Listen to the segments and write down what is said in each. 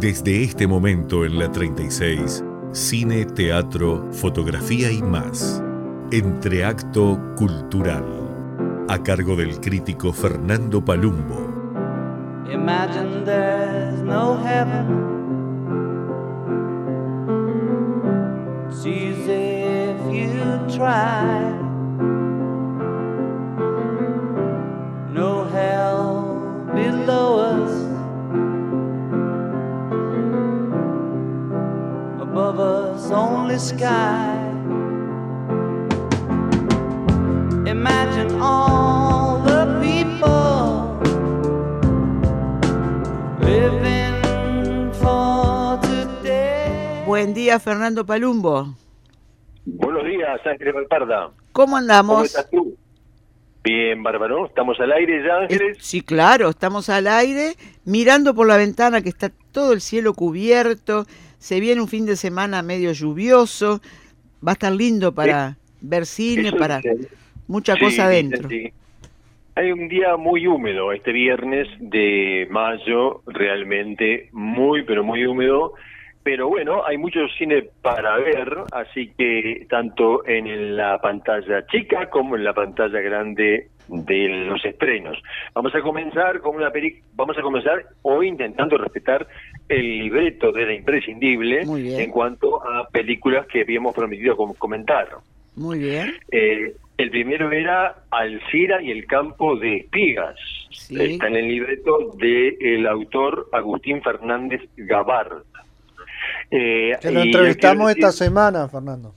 Desde este momento en la 36, cine, teatro, fotografía y más. Entreacto Cultural, a cargo del crítico Fernando Palumbo. Imagine there's no heaven. It's easy if you try. No hell below us. Above us only sky. Imagine all the people living for today. Buen día, Fernando Palumbo. Buenos días, Ángeles Valparda. ¿Cómo andamos? ¿Cómo estás tú? Bien, bárbaro. ¿Estamos al aire ya, Ángeles? Sí, claro, estamos al aire, mirando por la ventana que está todo el cielo cubierto. Se viene un fin de semana medio lluvioso. Va a estar lindo para ver cine, Eso para dicen. mucha Sí, cosa dicen, adentro. sí. Hay un día muy húmedo este viernes de mayo, realmente muy, pero muy húmedo. Pero bueno, hay mucho cine para ver, así que tanto en la pantalla chica como en la pantalla grande de los estrenos. Vamos a comenzar con vamos a comenzar hoy intentando respetar el libreto de La Imprescindible Muy bien. en cuanto a películas que habíamos prometido comentar. Muy bien. El primero era Alcira y el campo de espigas. Sí. Está en el libreto del autor Agustín Fernández Gabart. Que lo entrevistamos esta semana, Fernando.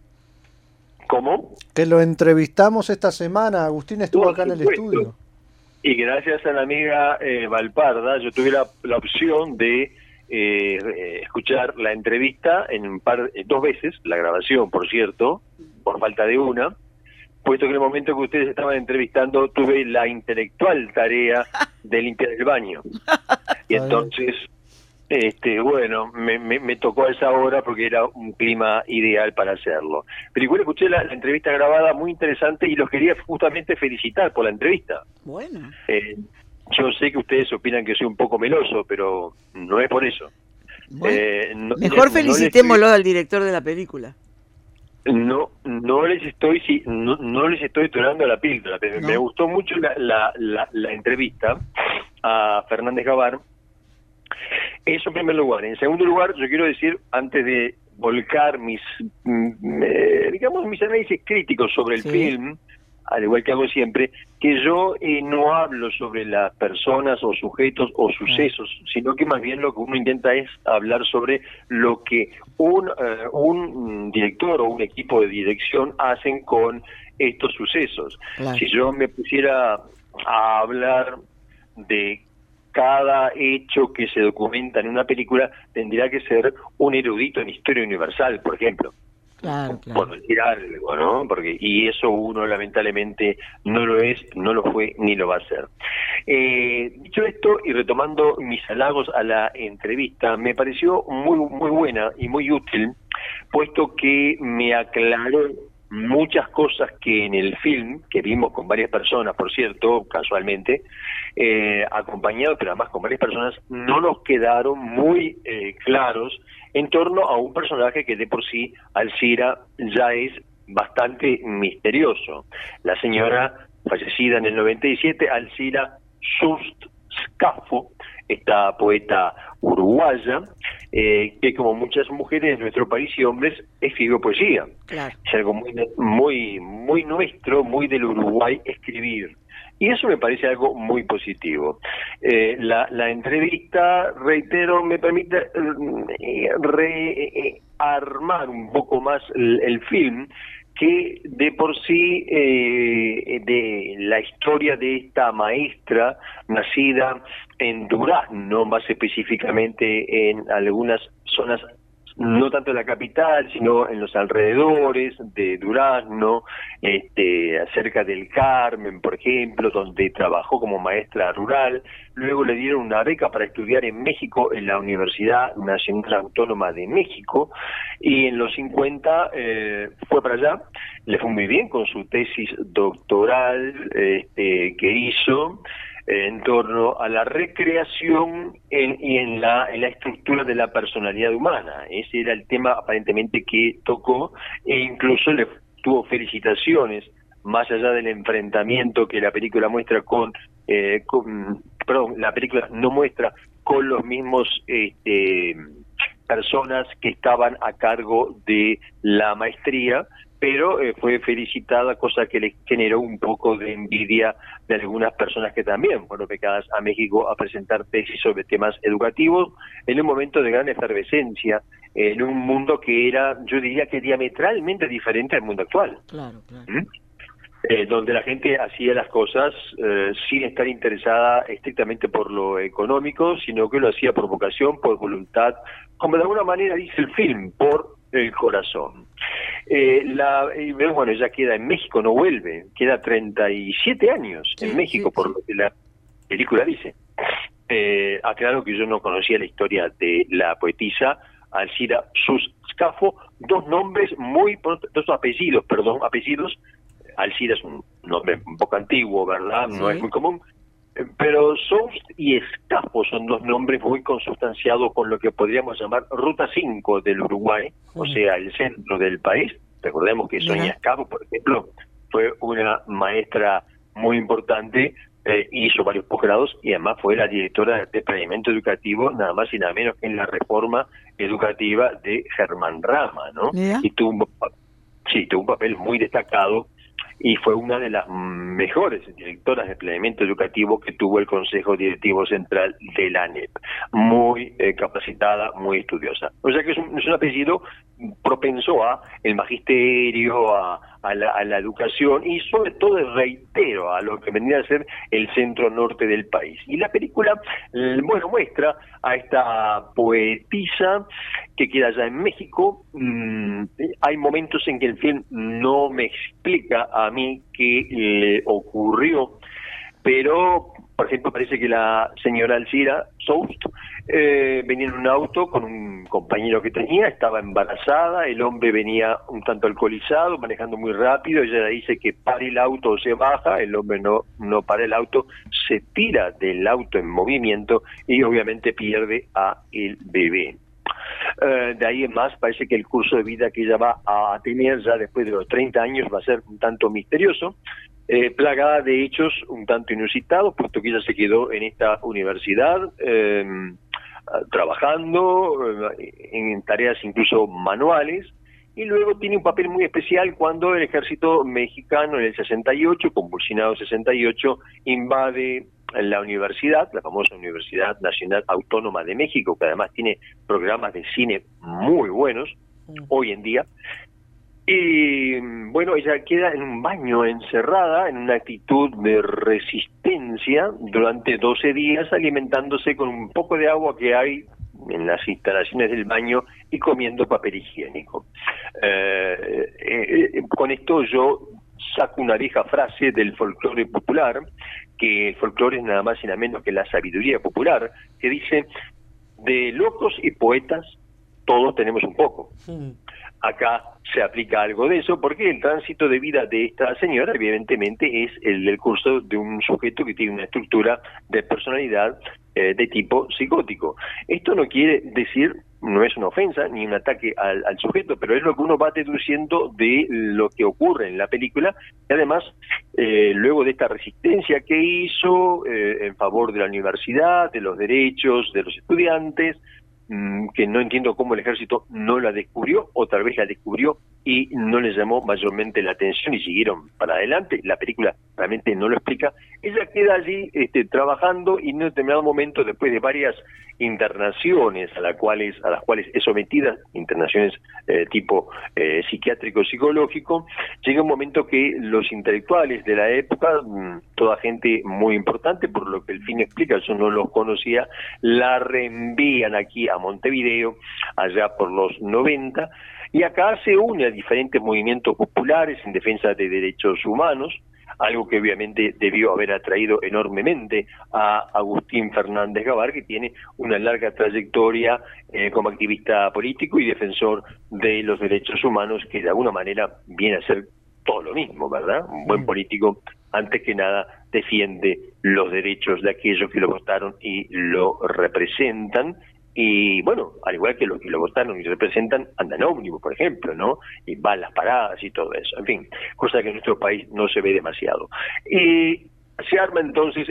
¿Cómo? Que lo entrevistamos esta semana. Agustín estuvo Por acá en el supuesto. estudio. Y gracias a la amiga Valparda, yo tuve la opción de escuchar la entrevista en dos veces, la grabación, por cierto, por falta de una, puesto que en el momento que ustedes estaban entrevistando tuve la intelectual tarea de limpiar el baño. Y entonces, bueno, me tocó a esa hora porque era un clima ideal para hacerlo. Pero igual escuché la entrevista grabada, muy interesante, y los quería justamente felicitar por la entrevista. Bueno. Yo sé que ustedes opinan que soy un poco meloso, pero no es por eso. Bueno, mejor felicitémoslo al director de la película. No les estoy tornando la píldora. No. Me gustó mucho la entrevista a Fernández Gabart. Eso en primer lugar. En segundo lugar, yo quiero decir, antes de volcar mis análisis críticos sobre el film, al igual que hago siempre, que yo no hablo sobre las personas o sujetos o sucesos, sino que más bien lo que uno intenta es hablar sobre lo que un director o un equipo de dirección hacen con estos sucesos. Claro. Si yo me pusiera a hablar de cada hecho que se documenta en una película, tendría que ser un erudito en historia universal, por ejemplo. Claro. Por decir algo, ¿no? Y eso uno lamentablemente no lo es, no lo fue, ni lo va a ser. Dicho esto, y retomando mis halagos a la entrevista, me pareció muy buena y muy útil, puesto que me aclaró muchas cosas que en el film, que vimos con varias personas, por cierto, casualmente, acompañado, pero además con varias personas, no nos quedaron muy claros en torno a un personaje que de por sí, Alcira, ya es bastante misterioso. La señora fallecida en el 97, Alcira Sust-Scafo, esta poeta uruguaya, que como muchas mujeres de nuestro país y hombres, escribió poesía. Claro. Es algo muy nuestro, muy del Uruguay, escribir. Y eso me parece algo muy positivo. La entrevista, reitero, me permite rearmar un poco más el film, que de por sí de la historia de esta maestra nacida en Durazno, más específicamente en algunas zonas, no tanto en la capital, sino en los alrededores de Durazno, cerca del Carmen, por ejemplo, donde trabajó como maestra rural. Luego le dieron una beca para estudiar en México, en la Universidad Nacional Autónoma de México, y en los 50 fue para allá. Le fue muy bien con su tesis doctoral que hizo. en torno a la recreación y en la estructura de la personalidad humana. Ese era el tema aparentemente que tocó, e incluso le tuvo felicitaciones, más allá del enfrentamiento que la película muestra la película no muestra con los mismos personas que estaban a cargo de la maestría, pero fue felicitada, cosa que le generó un poco de envidia de algunas personas que también fueron becadas a México a presentar tesis sobre temas educativos en un momento de gran efervescencia, en un mundo que era, yo diría que diametralmente diferente al mundo actual. Claro. Donde la gente hacía las cosas sin estar interesada estrictamente por lo económico, sino que lo hacía por vocación, por voluntad, como de alguna manera dice el film, por el corazón. Bueno, ella queda en México, no vuelve, queda 37 años en México, por lo que la película dice. Aclaro que yo no conocía la historia de la poetisa Alcira Suscafo, dos apellidos. Alcira es un nombre un poco antiguo, ¿verdad? No es muy común. Pero Soust y Escafo son dos nombres muy consustanciados con lo que podríamos llamar Ruta 5 del Uruguay, o sea, el centro del país. Recordemos que Sonia Escafo, por ejemplo, fue una maestra muy importante, hizo varios posgrados y además fue la directora de planeamiento educativo, nada más y nada menos que en la reforma educativa de Germán Rama, ¿no? Y tuvo un papel muy destacado, y fue una de las mejores directoras de planeamiento educativo que tuvo el Consejo Directivo Central de la ANEP. Muy capacitada, muy estudiosa. O sea que es un apellido propenso a el magisterio, a la educación y sobre todo, reitero, a lo que vendría a ser el centro norte del país. Y la película, muestra a esta poetisa que queda allá en México. Hay momentos en que el film no me explica a mí qué le ocurrió, pero, por ejemplo, parece que la señora Alcira Soust venía en un auto con un compañero que tenía, estaba embarazada, el hombre venía un tanto alcoholizado, manejando muy rápido, ella dice que pare el auto o se baja, el hombre no para el auto, se tira del auto en movimiento y obviamente pierde a el bebé. De ahí en más parece que el curso de vida que ella va a tener ya después de los 30 años va a ser un tanto misterioso, plagada de hechos un tanto inusitados, puesto que ella se quedó en esta universidad trabajando en tareas incluso manuales, y luego tiene un papel muy especial cuando el ejército mexicano en el 68, convulsionado 68, invade la universidad, la famosa Universidad Nacional Autónoma de México, que además tiene programas de cine muy buenos hoy en día. Y bueno, ella queda en un baño encerrada en una actitud de resistencia durante 12 días, alimentándose con un poco de agua que hay en las instalaciones del baño y comiendo papel higiénico. Con esto yo saco una vieja frase del folclore popular, que el folclore es nada más y nada menos que la sabiduría popular, que dice: de locos y poetas todos tenemos un poco. Acá se aplica algo de eso, porque el tránsito de vida de esta señora evidentemente es el del curso de un sujeto que tiene una estructura de personalidad de tipo psicótico. Esto no quiere decir, no es una ofensa ni un ataque al sujeto, pero es lo que uno va deduciendo de lo que ocurre en la película, y además luego de esta resistencia que hizo en favor de la universidad, de los derechos de los estudiantes, que no entiendo cómo el ejército no la descubrió, o tal vez la descubrió y no les llamó mayormente la atención y siguieron para adelante. La película realmente no lo explica. Ella queda allí trabajando, y en un determinado momento, después de varias internaciones a las cuales es sometida, internaciones tipo psiquiátrico, psicológico, llega un momento que los intelectuales de la época, toda gente muy importante, por lo que el film explica, yo no los conocía, la reenvían aquí a Montevideo, allá por los 90, y acá se une a diferentes movimientos populares en defensa de derechos humanos, algo que obviamente debió haber atraído enormemente a Agustín Fernández Gabar, que tiene una larga trayectoria como activista político y defensor de los derechos humanos, que de alguna manera viene a ser todo lo mismo, ¿verdad? Un buen político antes que nada defiende los derechos de aquellos que lo votaron y lo representan. Y bueno, al igual que los que lo votaron y representan, andan ómnibus, por ejemplo, ¿no? Y van las paradas y todo eso. En fin, cosa que en nuestro país no se ve demasiado. Se arma entonces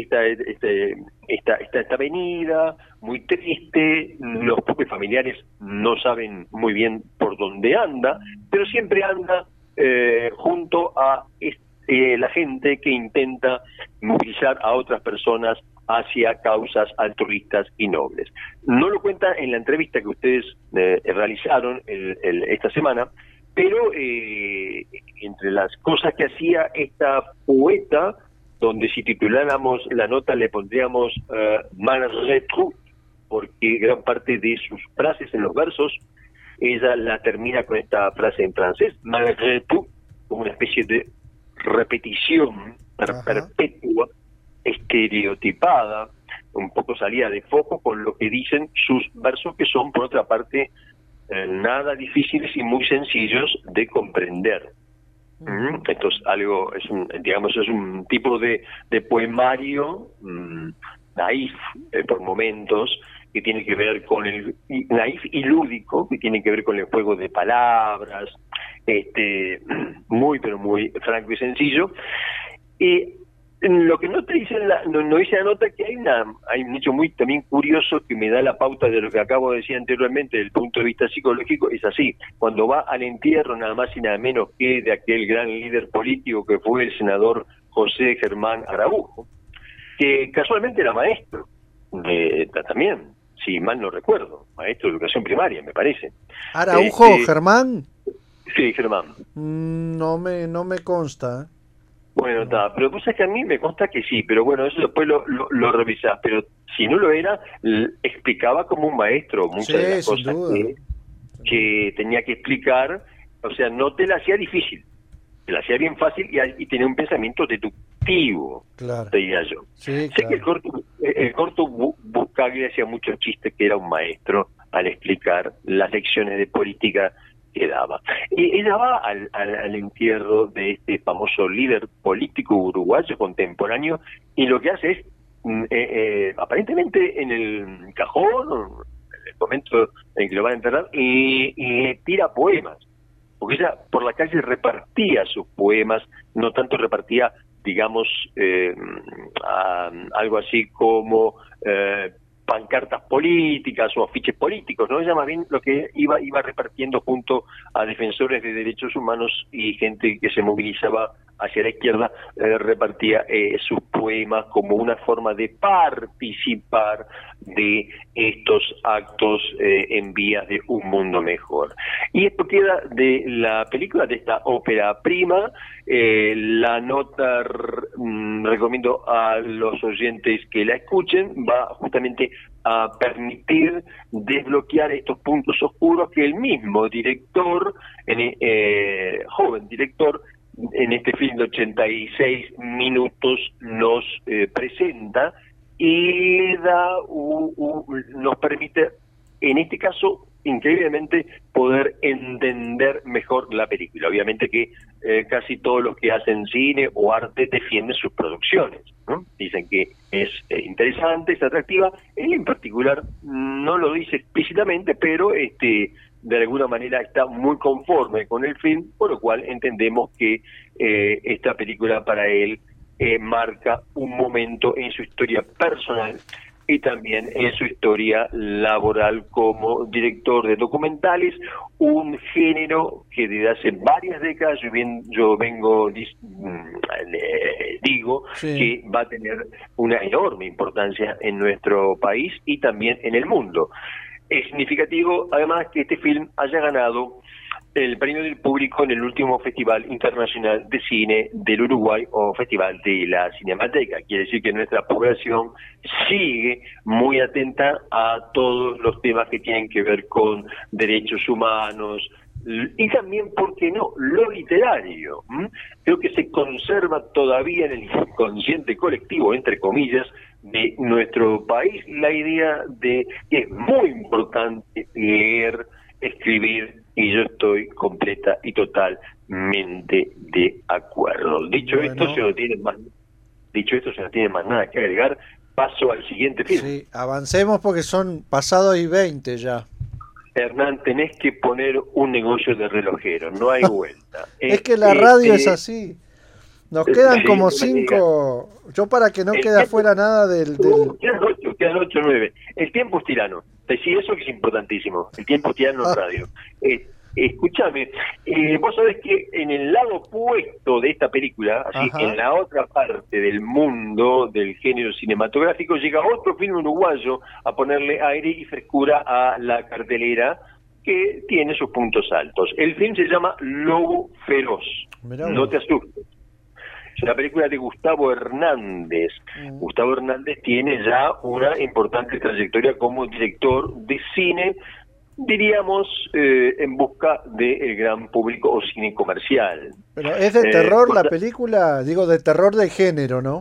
esta avenida muy triste. Los propios familiares no saben muy bien por dónde anda, pero siempre anda junto a la gente que intenta movilizar a otras personas hacia causas altruistas y nobles. No lo cuenta en la entrevista que ustedes realizaron esta semana, pero entre las cosas que hacía esta poeta, donde si tituláramos la nota le pondríamos malgré tout, porque gran parte de sus frases en los versos, ella la termina con esta frase en francés, malgré tout, como una especie de repetición perpetua, estereotipada, un poco salida de foco con lo que dicen sus versos, que son por otra parte nada difíciles y muy sencillos de comprender. Esto es algo, es un tipo de poemario naif por momentos, que tiene que ver con el naif y lúdico, que tiene que ver con el juego de palabras, muy pero muy franco y sencillo. Y lo que no te dice no dice la nota, que hay un hecho muy también curioso que me da la pauta de lo que acabo de decir anteriormente desde el punto de vista psicológico. Es así: cuando va al entierro nada más y nada menos que de aquel gran líder político que fue el senador José Germán Araujo, que casualmente era maestro también, si mal no recuerdo, maestro de educación primaria, me parece. ¿Araujo, Germán? Sí, Germán. No me consta. Bueno, está, pero pues es que a mí me consta que sí, pero bueno, eso después lo revisás, pero si no lo era, explicaba como un maestro muchas de las cosas que tenía que explicar. O sea, no te la hacía difícil, te la hacía bien fácil y tenía un pensamiento deductivo, claro, te diría yo. Sí, sé claro. Que el corto Buscaglia hacía muchos chistes, que era un maestro al explicar las lecciones de política que daba. Y ella va al entierro de este famoso líder político uruguayo contemporáneo, y lo que hace es, aparentemente en el cajón, en el momento en que lo van a enterrar, y tira poemas, porque ella por la calle repartía sus poemas, no tanto repartía, digamos, algo así como pancartas políticas o afiches políticos, ¿no? Ella más bien lo que iba repartiendo junto a defensores de derechos humanos y gente que se movilizaba hacia la izquierda, repartía sus poemas como una forma de participar de estos actos en vías de un mundo mejor. Y esto queda de la película, de esta ópera prima. La nota, recomiendo a los oyentes que la escuchen, va justamente a permitir desbloquear estos puntos oscuros que el mismo director, joven director, en este film de 86 minutos nos presenta, y nos permite, en este caso, increíblemente, poder entender mejor la película. Obviamente que casi todos los que hacen cine o arte defienden sus producciones, ¿no? Dicen que es interesante, es atractiva. Él en particular no lo dice explícitamente, pero de alguna manera está muy conforme con el film, por lo cual entendemos que esta película para él marca un momento en su historia personal y también en su historia laboral como director de documentales, un género que desde hace varias décadas yo vengo digo sí, que va a tener una enorme importancia en nuestro país y también en el mundo. Es significativo, además, que este film haya ganado el premio del público en el último Festival Internacional de Cine del Uruguay, o Festival de la Cinemateca. Quiere decir que nuestra población sigue muy atenta a todos los temas que tienen que ver con derechos humanos, y también, ¿por qué no?, lo literario. Creo que se conserva todavía en el inconsciente colectivo, entre comillas, de nuestro país, la idea de que es muy importante leer, escribir y yo estoy completa y totalmente de acuerdo. Dicho esto, se no tiene más nada que agregar. Paso al siguiente film. Sí, avancemos porque son pasados y 20 ya. Hernán, tenés que poner un negocio de relojero, no hay vuelta. Es que la radio es así. Nos quedan como 5. Yo para que no quede afuera nada del... Quedan 8 o 9. El tiempo es tirano. Sí, eso que es importantísimo. El tiempo es tirano en radio. Escúchame, vos sabés que en el lado opuesto de esta película, así, en la otra parte del mundo del género cinematográfico, llega otro film uruguayo a ponerle aire y frescura a la cartelera, que tiene sus puntos altos. El film se llama Lobo Feroz. No te asustes. Es una película de Gustavo Hernández. Gustavo Hernández tiene ya una importante trayectoria como director de cine, diríamos, en busca del gran público o cine comercial. Pero es de terror la película, digo, de terror de género, ¿no?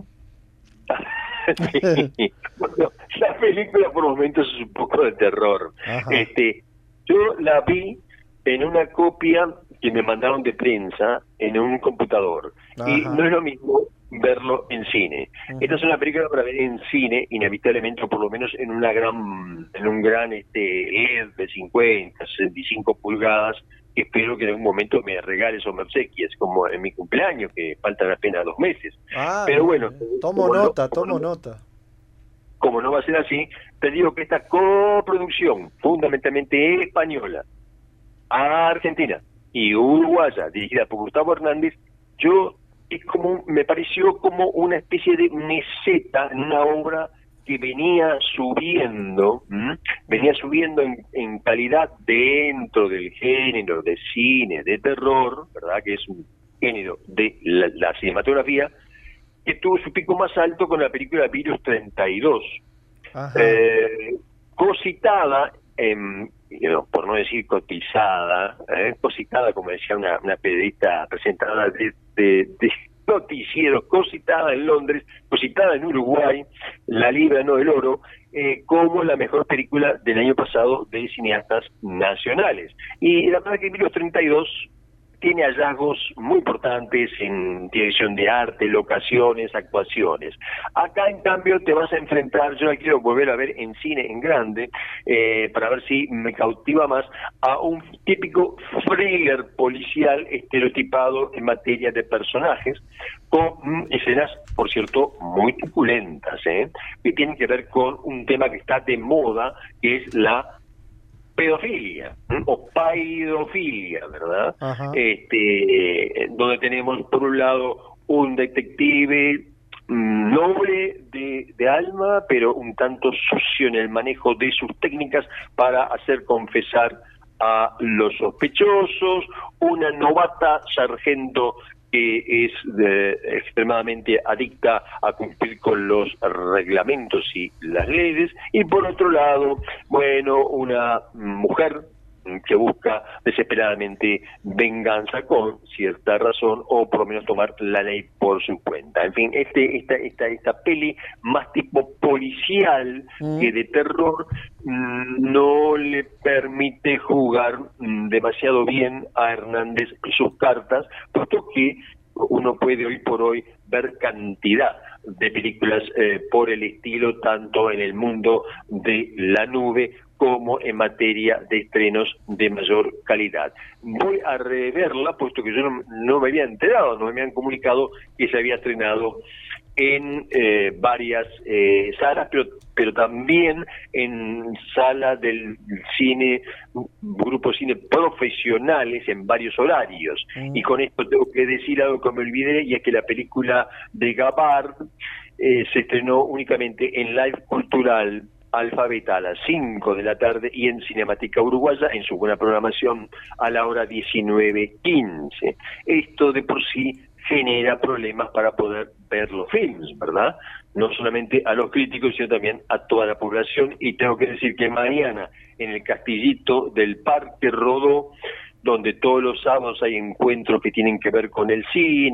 Sí. Bueno, la película por momentos es un poco de terror. Yo la vi en una copia que me mandaron de prensa en un computador. Y no es lo mismo verlo en cine. Esta es una película para ver en cine, inevitablemente, o por lo menos en un gran LED de 50, 65 pulgadas, que espero que en algún momento me regales o me obsequies, como en mi cumpleaños, que faltan apenas 2 meses. Pero bueno, tomo nota. Como no va a ser así, te digo que esta coproducción, fundamentalmente española, argentina y uruguaya, dirigida por Gustavo Hernández, me pareció como una especie de meseta en una obra que venía subiendo en calidad dentro del género de cine de terror, ¿verdad? Que es un género de la cinematografía, que tuvo su pico más alto con la película Virus 32, cositada, por no decir cotizada, cositada, como decía una periodista presentadora de noticieros, cositada en Londres, cositada en Uruguay, la libra, no el oro, como la mejor película del año pasado de cineastas nacionales. Y la verdad que Virus 32 tiene hallazgos muy importantes en dirección de arte, locaciones, actuaciones. Acá, en cambio, te vas a enfrentar, yo la quiero volver a ver en cine, en grande, para ver si me cautiva más, a un típico thriller policial estereotipado en materia de personajes, con escenas, por cierto, muy truculentas, que tienen que ver con un tema que está de moda, que es la pedofilia o paidofilia, ¿verdad? Donde tenemos por un lado un detective noble de alma, pero un tanto sucio en el manejo de sus técnicas para hacer confesar a los sospechosos, una novata sargento que es extremadamente adicta a cumplir con los reglamentos y las leyes, y por otro lado, una mujer que busca desesperadamente venganza con cierta razón, o por lo menos tomar la ley por su cuenta. En fin, esta peli más tipo policial que de terror no le permite jugar demasiado bien a Hernández sus cartas, puesto que uno puede hoy por hoy ver cantidad de películas por el estilo, tanto en el mundo de la nube como en materia de estrenos de mayor calidad. Voy a reverla, puesto que yo no me había enterado, no me habían comunicado que se había estrenado en varias salas, pero también en salas del cine, grupo cine profesionales en varios horarios. Y con esto tengo que decir algo que me olvidé, y es que la película de Gabard se estrenó únicamente en Live Cultural Alfabeta a las 5 de la tarde y en Cinemática Uruguaya en su buena programación a la hora 19:15. Esto de por sí genera problemas para poder ver los films, ¿verdad? No solamente a los críticos, sino también a toda la población. Y tengo que decir que mañana en el Castillito del Parque Rodó, donde todos los sábados hay encuentros que tienen que ver con el cine,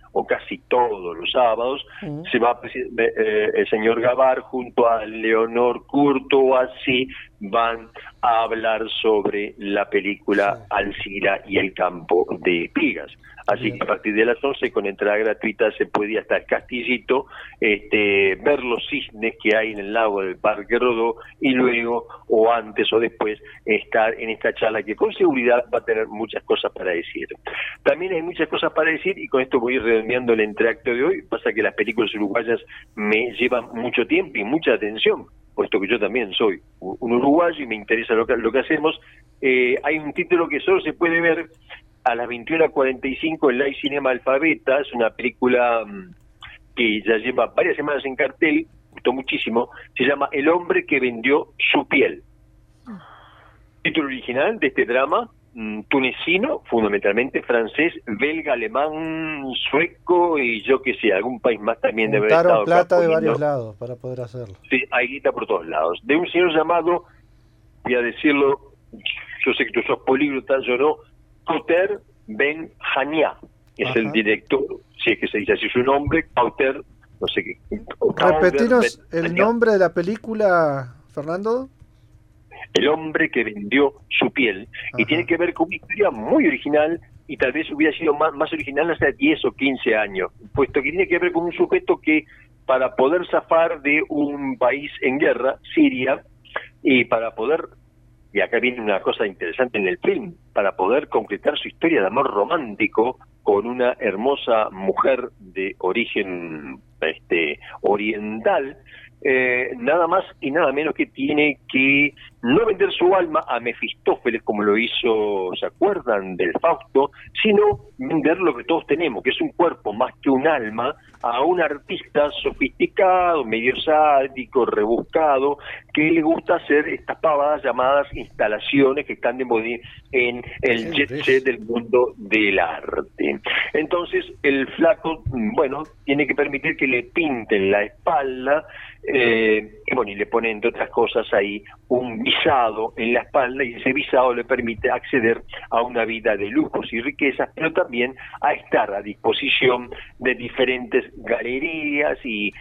o casi todos los sábados, se va el señor Gabar junto a Leonor Courtois, van a hablar sobre la película Alcira y el campo de espigas. Así que a partir de las 11, con entrada gratuita, se puede ir hasta el Castillito, ver los cisnes que hay en el lago del Parque Rodó, y luego, o antes o después, estar en esta charla que con seguridad va a tener muchas cosas para decir. También hay muchas cosas para decir, y con esto voy a ir redondeando el entreacto de hoy. Pasa que las películas uruguayas me llevan mucho tiempo y mucha atención, puesto que yo también soy un uruguayo y me interesa lo que hacemos. Hay un título que solo se puede ver a las 21:45 en Live Cinema Alfabeta. Es una película que ya lleva varias semanas en cartel, gustó muchísimo. Se llama El hombre que vendió su piel. Título original de este drama, tunecino, fundamentalmente francés, belga, alemán, sueco y yo que sé, algún país más también debe haber estado. Plata de varios lados para poder hacerlo. Sí, hay guita por todos lados. De un señor llamado, voy a decirlo, yo sé que tú sos políglota, yo no, Kauter Ben Hania, es el director, si es que se dice así su nombre, Kauter, no sé qué. Repetinos el nombre de la película, Fernando. El hombre que vendió su piel. Y tiene que ver con una historia muy original, y tal vez hubiera sido más original hace 10 o 15 años, puesto que tiene que ver con un sujeto que, para poder zafar de un país en guerra, Siria, y para poder, y acá viene una cosa interesante en el film, para poder concretar su historia de amor romántico con una hermosa mujer de origen oriental, nada más y nada menos que tiene que no vender su alma a Mefistófeles, como lo hizo, ¿se acuerdan?, del Fausto, sino vender lo que todos tenemos, que es un cuerpo más que un alma, a un artista sofisticado, medio sádico, rebuscado, que le gusta hacer estas pavadas llamadas instalaciones que están de moda en el jet set del mundo del arte. Entonces el flaco, bueno, tiene que permitir que le pinten la espalda, y bueno, y le ponen, entre otras cosas, ahí un visado en la espalda, y ese visado le permite acceder a una vida de lujos y riquezas, pero también a estar a disposición de diferentes galerías y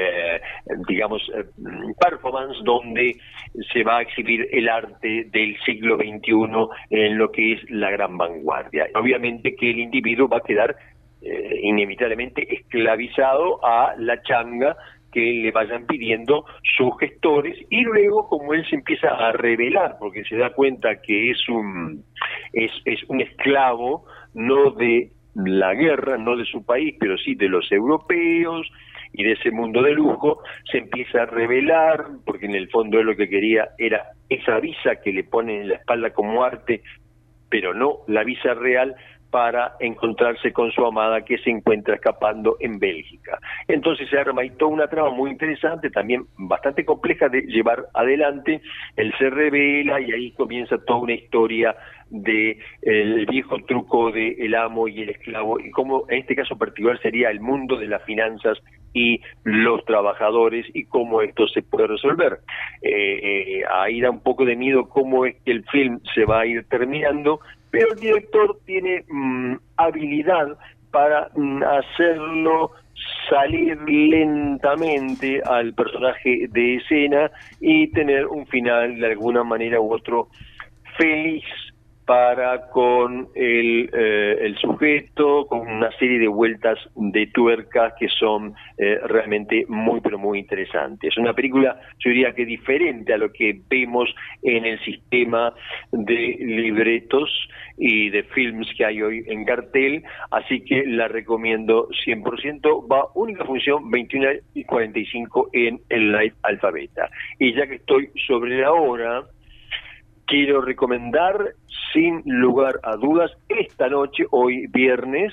performance donde se va a exhibir el arte del siglo XXI en lo que es la gran vanguardia. Obviamente que el individuo va a quedar inevitablemente esclavizado a la changa que le vayan pidiendo sus gestores, y luego, como él se empieza a rebelar porque se da cuenta que es un esclavo no de la guerra, no de su país, pero sí de los europeos y de ese mundo de lujo, se empieza a rebelar porque en el fondo él lo que quería era esa visa que le ponen en la espalda como arte, pero no la visa real, para encontrarse con su amada, que se encuentra escapando en Bélgica. Entonces se arma ahí toda una trama muy interesante, también bastante compleja de llevar adelante. Él se revela y ahí comienza toda una historia de el viejo truco de el amo y el esclavo, y cómo en este caso particular sería el mundo de las finanzas y los trabajadores, y cómo esto se puede resolver. Ahí da un poco de miedo cómo es que el film se va a ir terminando, pero el director tiene habilidad para hacerlo salir lentamente al personaje de escena y tener un final de alguna manera u otro feliz para con el sujeto, con una serie de vueltas de tuerca que son realmente muy, pero muy interesantes. Es una película, yo diría que diferente a lo que vemos en el sistema de libretos y de films que hay hoy en cartel, así que la recomiendo 100%. Va única función 21:45 en el Live Alfabeta. Y ya que estoy sobre la hora, quiero recomendar sin lugar a dudas esta noche, hoy viernes,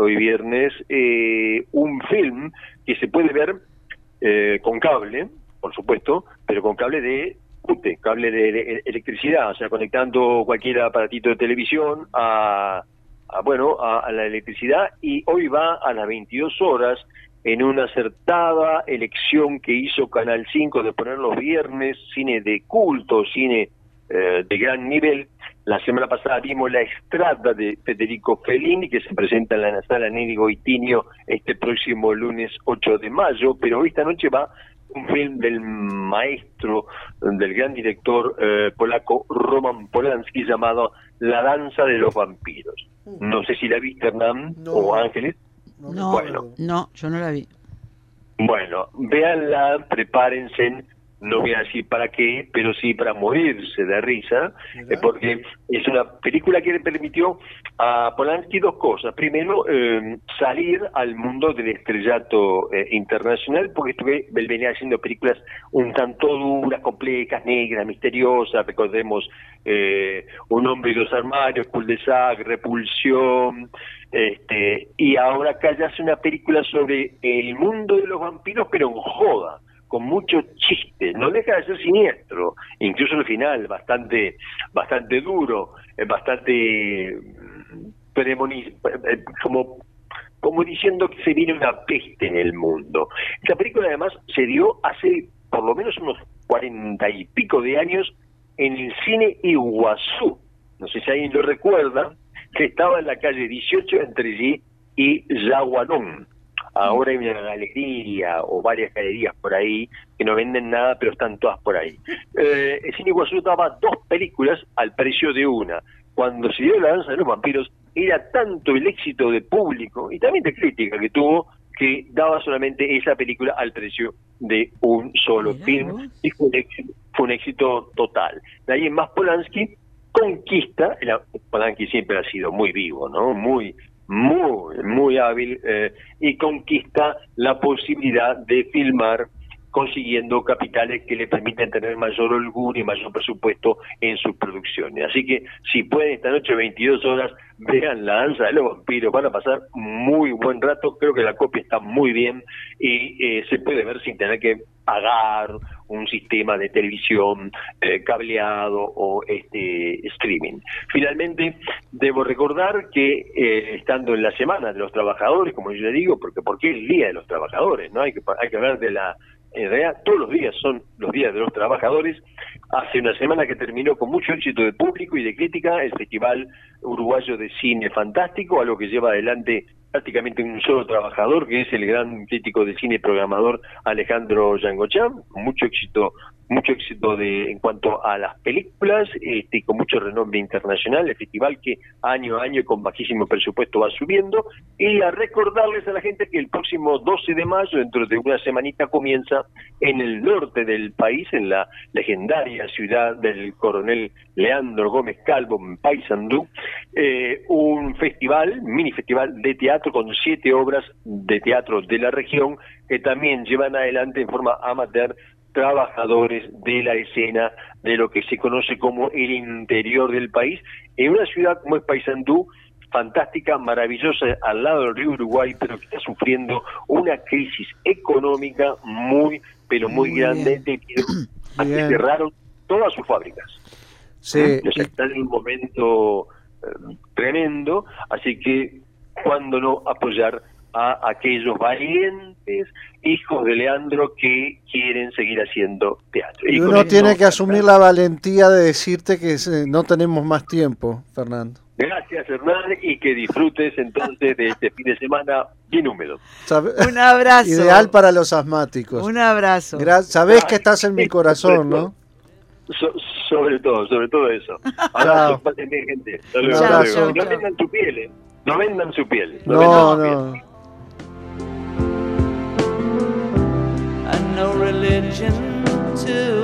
un film que se puede ver con cable, por supuesto, pero con cable de UTE, cable de electricidad, o sea, conectando cualquier aparatito de televisión a la electricidad, y hoy va a las 22 horas en una acertada elección que hizo Canal 5 de poner los viernes cine de culto, cine de gran nivel, La semana pasada vimos La Estrada de Federico Fellini, que se presenta en la sala Neri Goitinio este próximo lunes 8 de mayo, pero esta noche va un film del maestro, del gran director polaco Roman Polanski, llamado La Danza de los Vampiros. No sé si la viste, Hernán, o Ángeles. No, Bueno. no, yo no la vi. Bueno, véanla, prepárense, no voy a decir para qué, pero sí para morirse de risa, porque es una película que le permitió a Polanski dos cosas. Primero, salir al mundo del estrellato internacional, porque él venía haciendo películas un tanto duras, complejas, negras, misteriosas. Recordemos Un hombre y dos armarios, Cul-de-sac, Repulsión, y ahora acá ya hace una película sobre el mundo de los vampiros, pero en joda, con mucho chiste, no deja de ser siniestro, incluso el final bastante duro, bastante como diciendo que se viene una peste en el mundo. Esta película además se dio hace por lo menos unos 40 y pico de años en el cine Iguazú, no sé si alguien lo recuerda, que estaba en la calle 18 entre allí y Yaguarón. Ahora hay una galería o varias galerías por ahí que no venden nada, pero están todas por ahí. El cine Iguazú daba 2 películas al precio de una. Cuando se dio La Danza de los Vampiros, era tanto el éxito de público y también de crítica que tuvo, que daba solamente esa película al precio de un solo film, y fue un éxito total. De ahí en más, Polanski conquista, Polanski siempre ha sido muy vivo, ¿no? Muy hábil, y conquista la posibilidad de filmar consiguiendo capitales que le permiten tener mayor holgura y mayor presupuesto en sus producciones. Así que si pueden esta noche 22 horas, vean La Danza de los Vampiros, van a pasar muy buen rato. Creo que la copia está muy bien y se puede ver sin tener que pagar un sistema de televisión cableado o streaming. Finalmente, debo recordar que estando en la Semana de los Trabajadores, como yo le digo, porque es el Día de los Trabajadores, ¿no? Hay que hablar de en realidad todos los días son los días de los trabajadores. Hace una semana que terminó con mucho éxito de público y de crítica el Festival Uruguayo de Cine Fantástico, algo que lleva adelante prácticamente un solo trabajador, que es el gran crítico de cine y programador Alejandro Yangochán, con mucho éxito en cuanto a las películas, con mucho renombre internacional, el festival que año a año con bajísimo presupuesto va subiendo. Y a recordarles a la gente que el próximo 12 de mayo, dentro de una semanita, comienza en el norte del país, en la legendaria ciudad del coronel Leandro Gómez Calvo, en Paysandú, un festival, mini festival de teatro con 7 obras de teatro de la región, que también llevan adelante en forma amateur trabajadores de la escena de lo que se conoce como el interior del país, en una ciudad como es Paysandú, fantástica, maravillosa, al lado del río Uruguay, pero que está sufriendo una crisis económica muy grande, debido a que cerraron todas sus fábricas. Sí. Está en un momento tremendo, así que cuándo no apoyar a aquellos valientes hijos de Leandro que quieren seguir haciendo teatro. Y uno tiene que asumir la valentía de decirte que no tenemos más tiempo, Fernando. Gracias, Hernán, y que disfrutes entonces de este fin de semana bien húmedo. Un abrazo. Ideal para los asmáticos. Un abrazo. Sabés que estás en mi corazón, ¿no? Sobre todo eso. Abrazo, pásenme, gente. Chao. No vendan su piel, No vendan su piel. No. And no religion to